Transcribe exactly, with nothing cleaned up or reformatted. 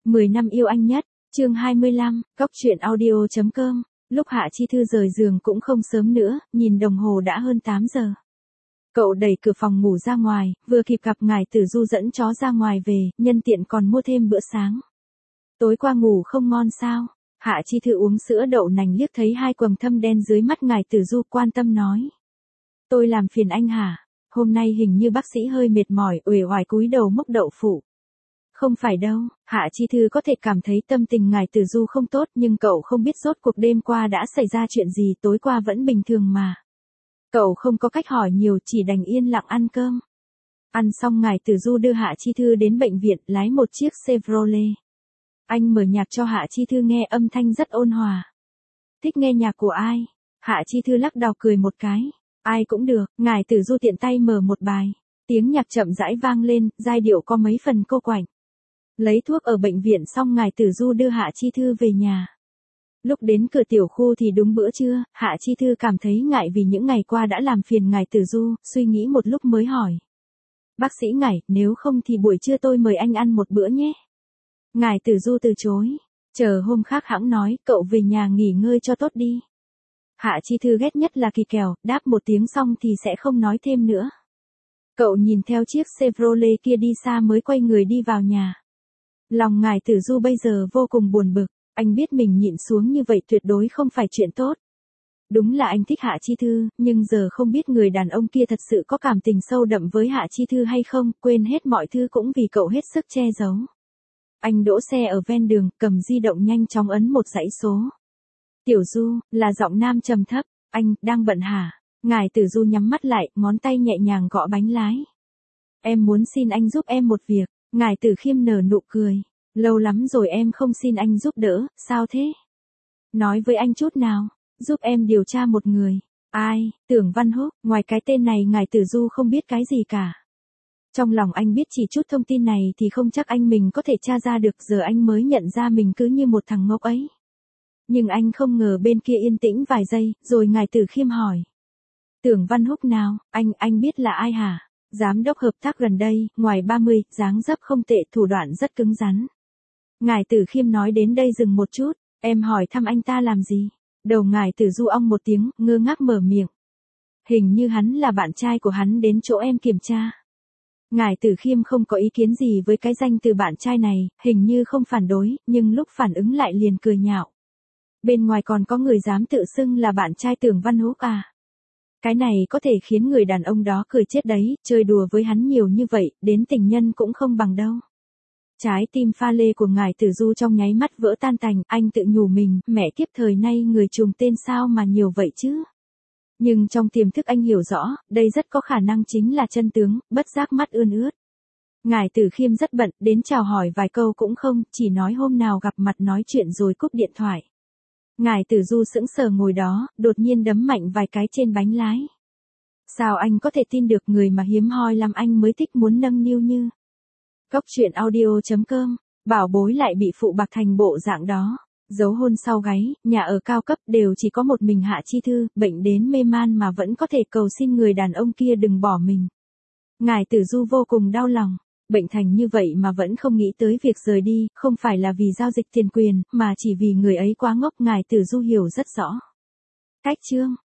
mười năm yêu anh nhất, chương hai mươi lăm, góc truyện audio chấm com. Lúc Hạ Chi Thư rời giường cũng không sớm nữa, nhìn đồng hồ đã hơn tám giờ. Cậu đẩy cửa phòng ngủ ra ngoài, vừa kịp gặp ngài Tử Du dẫn chó ra ngoài về, nhân tiện còn mua thêm bữa sáng. Tối qua ngủ không ngon sao? Hạ Chi Thư uống sữa đậu nành liếc thấy hai quầng thâm đen dưới mắt ngài Tử Du, quan tâm nói. Tôi làm phiền anh hả? Hôm nay hình như bác sĩ hơi mệt mỏi, uể oải cúi đầu múc đậu phụ. Không phải đâu, Hạ Chi Thư có thể cảm thấy tâm tình ngài Tử Du không tốt, nhưng cậu không biết rốt cuộc đêm qua đã xảy ra chuyện gì, tối qua vẫn bình thường mà. Cậu không có cách hỏi nhiều, chỉ đành yên lặng ăn cơm. Ăn xong ngài Tử Du đưa Hạ Chi Thư đến bệnh viện, lái một chiếc Chevrolet. Anh mở nhạc cho Hạ Chi Thư nghe, âm thanh rất ôn hòa. Thích nghe nhạc của ai? Hạ Chi Thư lắc đầu cười một cái. Ai cũng được, ngài Tử Du tiện tay mở một bài. Tiếng nhạc chậm rãi vang lên, giai điệu có mấy phần cô quạnh. Lấy thuốc ở bệnh viện xong ngài Tử Du đưa Hạ Chi Thư về nhà. Lúc đến cửa tiểu khu thì đúng bữa trưa, Hạ Chi Thư cảm thấy ngại vì những ngày qua đã làm phiền ngài Tử Du, suy nghĩ một lúc mới hỏi. Bác sĩ ngài, nếu không thì buổi trưa tôi mời anh ăn một bữa nhé. Ngài Tử Du từ chối. Chờ hôm khác hẵng nói, cậu về nhà nghỉ ngơi cho tốt đi. Hạ Chi Thư ghét nhất là kỳ kèo, đáp một tiếng xong thì sẽ không nói thêm nữa. Cậu nhìn theo chiếc Chevrolet kia đi xa mới quay người đi vào nhà. Lòng ngài Tử Du bây giờ vô cùng buồn bực, anh biết mình nhịn xuống như vậy tuyệt đối không phải chuyện tốt. Đúng là anh thích Hạ Chi Thư, nhưng giờ không biết người đàn ông kia thật sự có cảm tình sâu đậm với Hạ Chi Thư hay không, quên hết mọi thứ cũng vì cậu hết sức che giấu. Anh đỗ xe ở ven đường, cầm di động nhanh chóng ấn một dãy số. Tiểu Du, là giọng nam trầm thấp, anh, đang bận hả? Ngài Tử Du nhắm mắt lại, ngón tay nhẹ nhàng gõ bánh lái. Em muốn xin anh giúp em một việc. Ngài Tử Khiêm nở nụ cười. Lâu lắm rồi em không xin anh giúp đỡ, sao thế? Nói với anh chút nào, giúp em điều tra một người. Ai? Tưởng Văn Húc. Ngoài cái tên này ngài Tử Du không biết cái gì cả. Trong lòng anh biết chỉ chút thông tin này thì không chắc anh mình có thể tra ra được, giờ anh mới nhận ra mình cứ như một thằng ngốc ấy. Nhưng anh không ngờ bên kia yên tĩnh vài giây, rồi ngài Tử Khiêm hỏi. Tưởng Văn Húc nào, anh, anh biết là ai hả? Giám đốc hợp tác gần đây, ngoài ba mươi, dáng dấp không tệ, thủ đoạn rất cứng rắn. Ngài Tử Khiêm nói đến đây dừng một chút, em hỏi thăm anh ta làm gì? Đầu ngài Tử Du ong một tiếng, ngơ ngác mở miệng. Hình như hắn là bạn trai của hắn đến chỗ em kiểm tra. Ngài Tử Khiêm không có ý kiến gì với cái danh từ bạn trai này, hình như không phản đối, nhưng lúc phản ứng lại liền cười nhạo. Bên ngoài còn có người dám tự xưng là bạn trai Tưởng Văn Húc à? Cái này có thể khiến người đàn ông đó cười chết đấy, chơi đùa với hắn nhiều như vậy, đến tình nhân cũng không bằng đâu. Trái tim pha lê của ngài Tử Du trong nháy mắt vỡ tan tành, anh tự nhủ mình, mẹ kiếp thời nay người trùng tên sao mà nhiều vậy chứ. Nhưng trong tiềm thức anh hiểu rõ, đây rất có khả năng chính là chân tướng, bất giác mắt ươn ướt. Ngài Tử Khiêm rất bận, đến chào hỏi vài câu cũng không, chỉ nói hôm nào gặp mặt nói chuyện rồi cúp điện thoại. Ngài Tử Du sững sờ ngồi đó, đột nhiên đấm mạnh vài cái trên bánh lái. Sao anh có thể tin được người mà hiếm hoi làm anh mới thích muốn nâng niu như. Góc truyện audio chấm com, bảo bối lại bị phụ bạc thành bộ dạng đó. Giấu hôn sau gáy, nhà ở cao cấp đều chỉ có một mình Hạ Chi Thư, bệnh đến mê man mà vẫn có thể cầu xin người đàn ông kia đừng bỏ mình. Ngài Tử Du vô cùng đau lòng. Bệnh thành như vậy mà vẫn không nghĩ tới việc rời đi, không phải là vì giao dịch tiền quyền, mà chỉ vì người ấy quá ngốc, ngài Tử Du hiểu rất rõ. Cách chương